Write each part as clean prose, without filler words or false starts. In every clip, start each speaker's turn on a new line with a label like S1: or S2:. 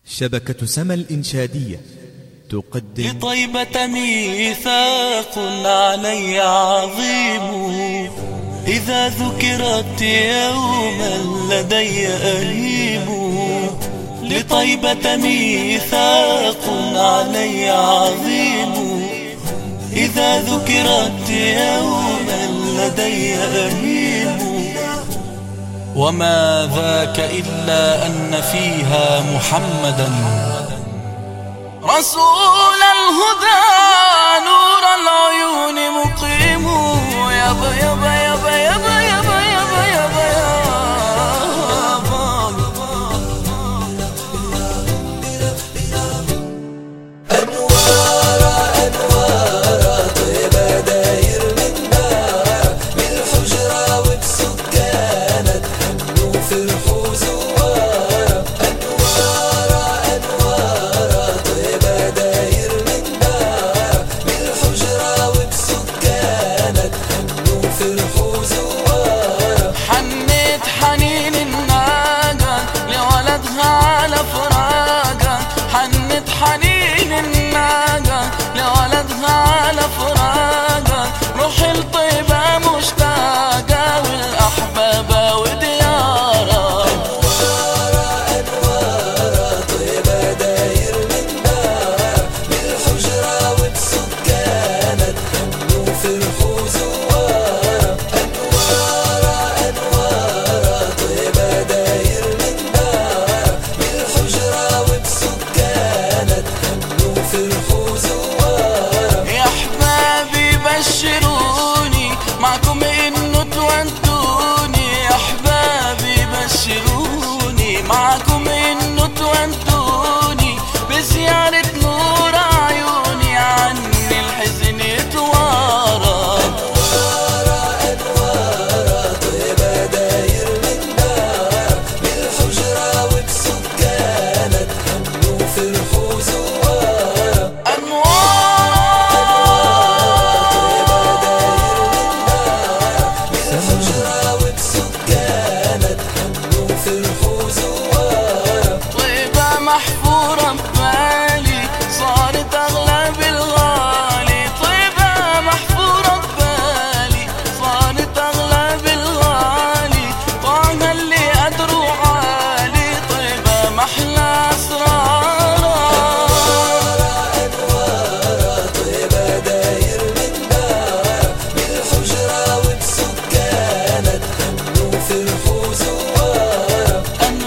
S1: شبكة سما الإنشادية تقدم
S2: لطيبة ميثاق علي عظيم، إذا ذكرت يوما لدي أهيم. لطيبة ميثاق علي عظيم، إذا ذكرت يوما لدي أهيم. وما ذاك إلا أن فيها محمدا رسول الهدى نور العيون مقيم. يابا يابا يابا يابا يابا يابا يابا
S3: أنوار أنوار طيبة داير منا بالحجرة وبسكانة تهنوا فرحوا زوارة. أنوار أنوار طيبة داير منا بالحجرة وبسكانة تهنوا فرحوا زوارة.
S2: حنيت حنين الناقة لولدها على فراقة، حنيت حنين الناقة لولدها على فراقة. روحي لطيبة مشتاقة والأحباب وديارة.
S3: أنوار أنوار طيبة داير منا بالحجرة وبسكانة تهنوا فرحوا زوارة. أنوار أنوار طيبة داير منا بالحجرة وبسكانة تهنوا فرحوا زوارة.
S2: يا أحبابي بشروني معكم إنه تونتوني، يا أحبابي بشروني معكم إنه تونتوني بزيارة نور عيوني عني الحزن يتوارى.
S3: أنوار أنوار طيبة داير منا بالحجرة وبسكانة تهنوا فرحوا زوارة.
S2: طيبة محفورة ببالي صارت أغلى بالغالي، طيبة محفورة ببالي صارت أغلى بالغالي. طه اللي قدره عالي طيبة محلى أسرارها.
S3: أنوار طيبة داير منا بالحجرة وبسكانة تهنوا فرحوا زوارة.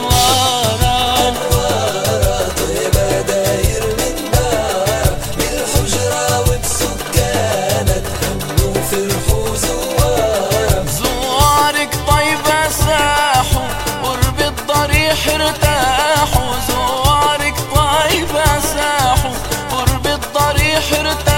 S3: طيبة داير منا بالحجرة وبسكانة تهنوا فرحوا زوارة.
S2: زوارك طيبة ساحوا قرب الضريح ارتاحوا، زوارك طيبة ساحوا قرب الضريح ارتاحوا.